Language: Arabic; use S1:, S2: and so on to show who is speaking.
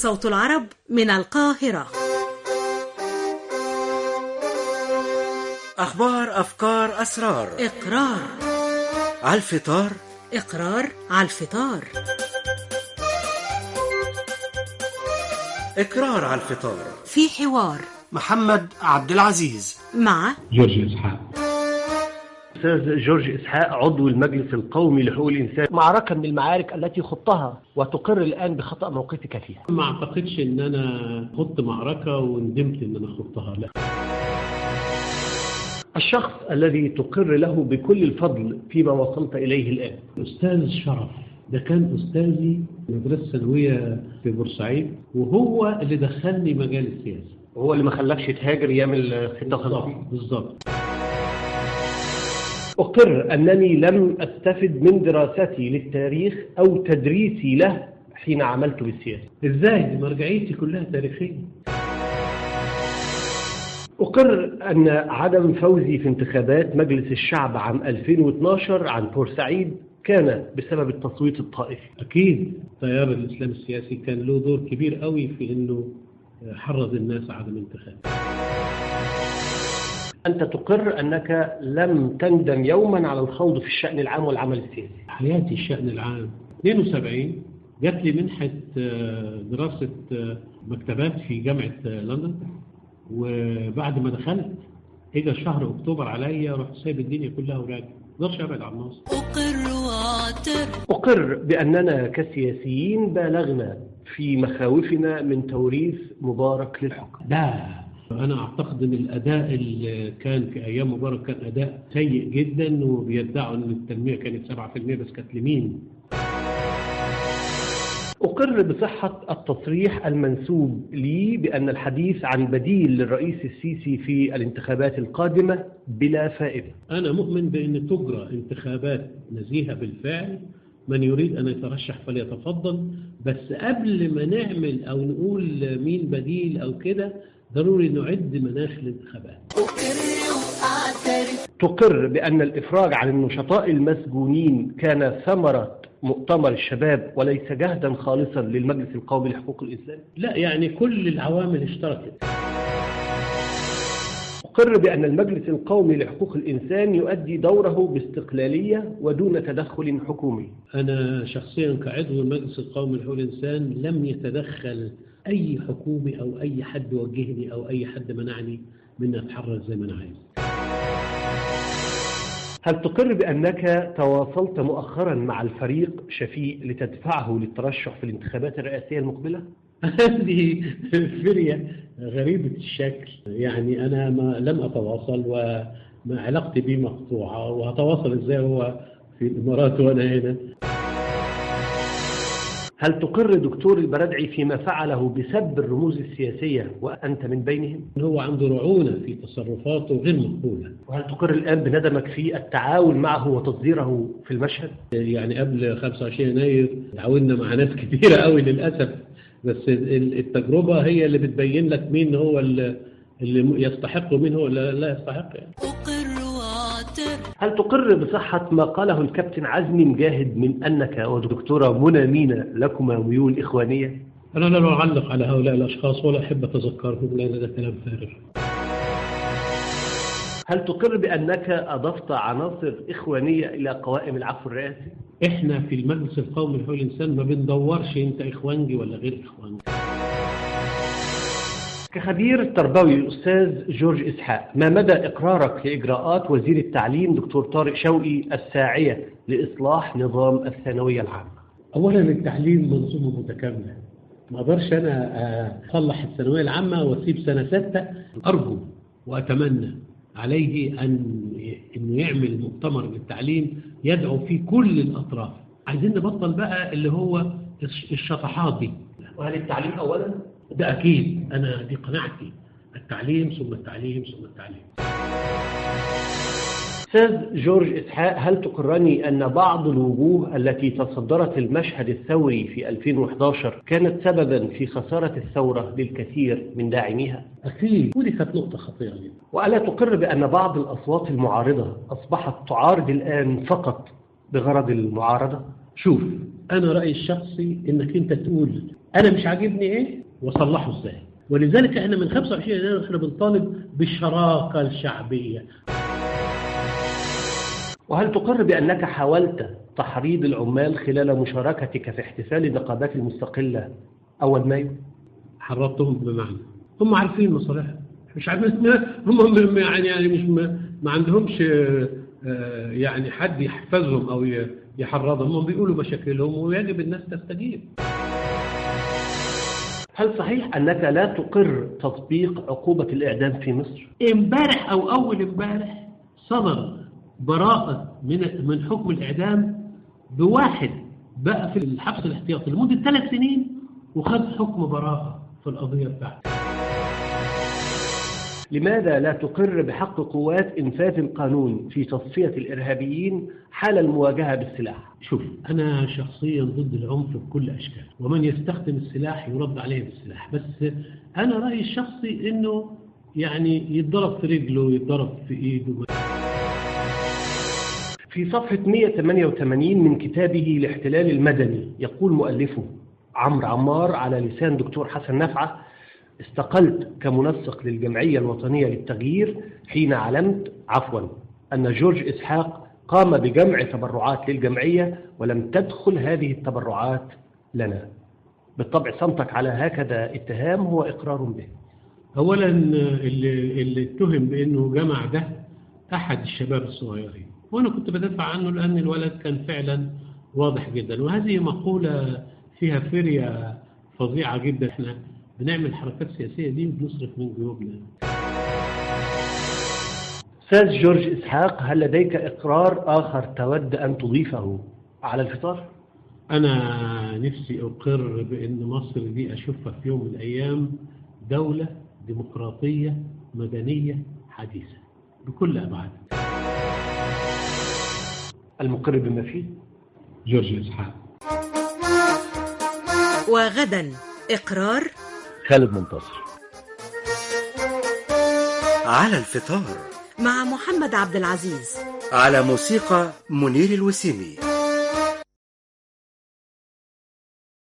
S1: صوت العرب من القاهرة.
S2: أخبار، أفكار، أسرار.
S1: إقرار
S2: على الفطار.
S1: إقرار على الفطار.
S2: إقرار على الفطار.
S1: في حوار
S3: محمد عبد العزيز
S1: مع
S4: جورج إسحاق.
S5: أستاذ جورج إسحاق، عضو المجلس القومي لحقوق الإنسان، معركة من المعارك التي خضتها وتقر الآن بخطأ موقفك فيها.
S4: ما أعتقدش إن أنا خضت معركة وندمت إن أنا خضتها، لا.
S5: الشخص الذي تقر له بكل الفضل فيما وصلت إليه الآن.
S4: أستاذ شرف، ده كان أستاذي مدرسة ثانوية في بورسعيد، وهو اللي دخلني مجال السياسة،
S5: وهو اللي ما خلاكش تهاجر يعمل 56.
S4: بالضبط.
S5: أقر أنني لم أستفد من دراستي للتاريخ أو تدريسي له حين عملت بالسياسة.
S4: إزاي؟ مرجعيتي كلها تاريخية.
S5: أقر أن عدم فوزي في انتخابات مجلس الشعب عام 2012 عن بورسعيد كان بسبب التصويت الطائفي.
S4: أكيد تيار الإسلام السياسي كان له دور كبير قوي في أنه حرض الناس على عدم الانتخاب.
S5: أنت تقر أنك لم تندم يوما على الخوض في الشأن العام والعمل السياسي.
S4: حياتي الشأن العام. 72 جات لي منحة دراسة مكتبات في جامعة لندن، وبعد ما دخلت اجى شهر اكتوبر عليا، رحت سايب الدنيا كلها وراجع، ما اقدرش ابعد عن مصر.
S5: أقر بأننا كسياسيين بالغنا في مخاوفنا من توريث مبارك للحكم.
S4: لا، أنا أعتقد أن الأداء اللي كان في أيام مبارك كان أداء سيء جدا، وبيدعوا أن التنمية كانت 7%، بس كانت لمين؟
S5: أقر بصحة التصريح المنسوب لي بأن الحديث عن بديل للرئيس السيسي في الانتخابات القادمة بلا فائدة.
S4: أنا مؤمن بأن تجرى انتخابات نزيهة بالفعل، من يريد أن يترشح فليتفضل، بس قبل ما نعمل أو نقول مين بديل أو كده ضروري نعد مناخ الانتخابات.
S5: تقر بأن الإفراج عن النشطاء المسجونين كان ثمرة مؤتمر الشباب وليس جهدا خالصا للمجلس القومي لحقوق الإنسان؟
S4: لا، يعني كل العوامل اشتركت.
S5: أقر بأن المجلس القومي لحقوق الإنسان يؤدي دوره باستقلالية ودون تدخل حكومي.
S4: أنا شخصيا كعضو المجلس القومي لحقوق الإنسان لم يتدخل أي حكومي أو أي حد وجهني أو أي حد منعني من أتحرك زي ما أنا عايز.
S5: هل تقر بأنك تواصلت مؤخرا مع الفريق شفيق لتدفعه للترشح في الانتخابات الرئاسية المقبلة؟
S4: هذه فرية غريبة الشكل، يعني أنا لم أتواصل وما علاقتي به مقطوعة، وهتواصل إزاي هو في الإمارات وأنا هنا؟
S5: هل تقر دكتور البرادعي فيما فعله بسب الرموز السياسية وأنت من بينهم؟
S4: هو عنده رعونة في تصرفاته غير مقبولة.
S5: وهل تقر الآن بندمك في التعاون معه وتصديره في المشهد؟
S4: يعني قبل 25 يناير تعاوننا مع ناس كثيرة قوي للأسف، بس التجربة هي اللي بتبين لك مين هو اللي يستحق ومين هو اللي لا يستحق يعني.
S5: هل تقر بصحة ما قاله الكابتن عزمي مجاهد من أنك ودكتورة منى مينا لكما ميول إخوانية؟
S4: أنا لا أعلق على هؤلاء الأشخاص ولا أحب أتذكرهم، لأن ده كلام فارغ.
S5: هل تقر بأنك أضفت عناصر إخوانية إلى قوائم العفو الرئاسي؟
S4: إحنا في المجلس القومي لحقوق الإنسان ما بندورش أنت إخوانجي ولا غير إخوانجي.
S5: كخبير تربوي الأستاذ جورج إسحاق، ما مدى إقرارك لإجراءات وزير التعليم دكتور طارق شوقي الساعية لإصلاح نظام الثانوية العامة؟
S4: أولا التعليم منظومة متكاملة، ما أقدرش أنا أصلح الثانوية العامة وأسيب سنة 6. أرجو وأتمنى عليه أنه يعمل مؤتمر للتعليم يدعو فيه كل الأطراف. عايزين نبطل بقى اللي هو الشطحات دي.
S5: وهل التعليم أولا؟
S4: ده أكيد، أنا دي قناعتي، التعليم ثم التعليم ثم التعليم.
S5: أستاذ جورج إسحاق، هل تقرني أن بعض الوجوه التي تصدرت المشهد الثوري في 2011 كانت سببا في خسارة الثورة للكثير من داعميها؟
S4: أكيد، ودي كانت نقطة خطيرة جدا.
S5: وألا تقر بأن بعض الأصوات المعارضة أصبحت تعارض الآن فقط بغرض المعارضة؟
S4: شوف، أنا رأيي الشخصي إنك أنت تقول أنا مش عاجبني إيه وأصلحه إزاي. ولذلك إحنا من 25 يناير إحنا بنطالب بالشراكة الشعبية.
S5: وهل تقر بأنك حاولت تحريض العمال خلال مشاركتك في احتفال النقابات المستقلة أول مايو؟
S4: حرضتهم بمعنى هم عارفين مصالحهم، مش عارفين هم يعني مش ما عندهمش يعني حد يحفزهم أو يحرضهم، هم بيقولوا مشاكلهم ويجب الناس تستجيب.
S5: هل صحيح أنك لا تقر تطبيق عقوبة الإعدام في مصر؟
S4: امبارح أو أول امبارح صدر براءة من حكم الإعدام بواحد بقى في الحبس الاحتياطي لمدة 3 سنين وخد حكم براءة في القضية بتاعته.
S5: لماذا لا تقر بحق قوات إنفاذ القانون في تصفية الإرهابيين حال المواجهة بالسلاح؟
S4: شوف، أنا شخصيا ضد العنف بكل أشكال، ومن يستخدم السلاح يرد عليه بالسلاح، بس أنا رأيي الشخصي إنه يعني يتضرب في رجله يتضرب في إيده.
S5: في صفحة 188 من كتابه الاحتلال المدني يقول مؤلفه عمرو عمار على لسان دكتور حسن نفعة: استقلت كمنسق للجمعية الوطنية للتغيير حين علمت أن جورج إسحاق قام بجمع تبرعات للجمعية ولم تدخل هذه التبرعات لنا. بالطبع صمتك على هكذا اتهام هو إقرار به.
S4: أولا اللي اتهم بأنه جمع ده أحد الشباب الصغيرين، وأنا كنت بدافع عنه لأن الولد كان فعلا واضح جدا، وهذه مقولة فيها فرية فظيعة جدا. احنا بنعمل حركات سياسية دي وبنصرف من جيوبنا.
S5: أستاذ جورج إسحاق، هل لديك إقرار آخر تود أن تضيفه على الفطار؟
S4: أنا نفسي أقر بأن مصر دي أشوفها في يوم من الأيام دولة ديمقراطية مدنية حديثة بكل أبعادها.
S5: المقر بما فيه
S4: جورج إسحاق.
S1: وغدا إقرار
S5: خالد منتصر.
S2: على الفطار
S1: مع محمد عبد العزيز،
S2: على موسيقى منير الوسيمي.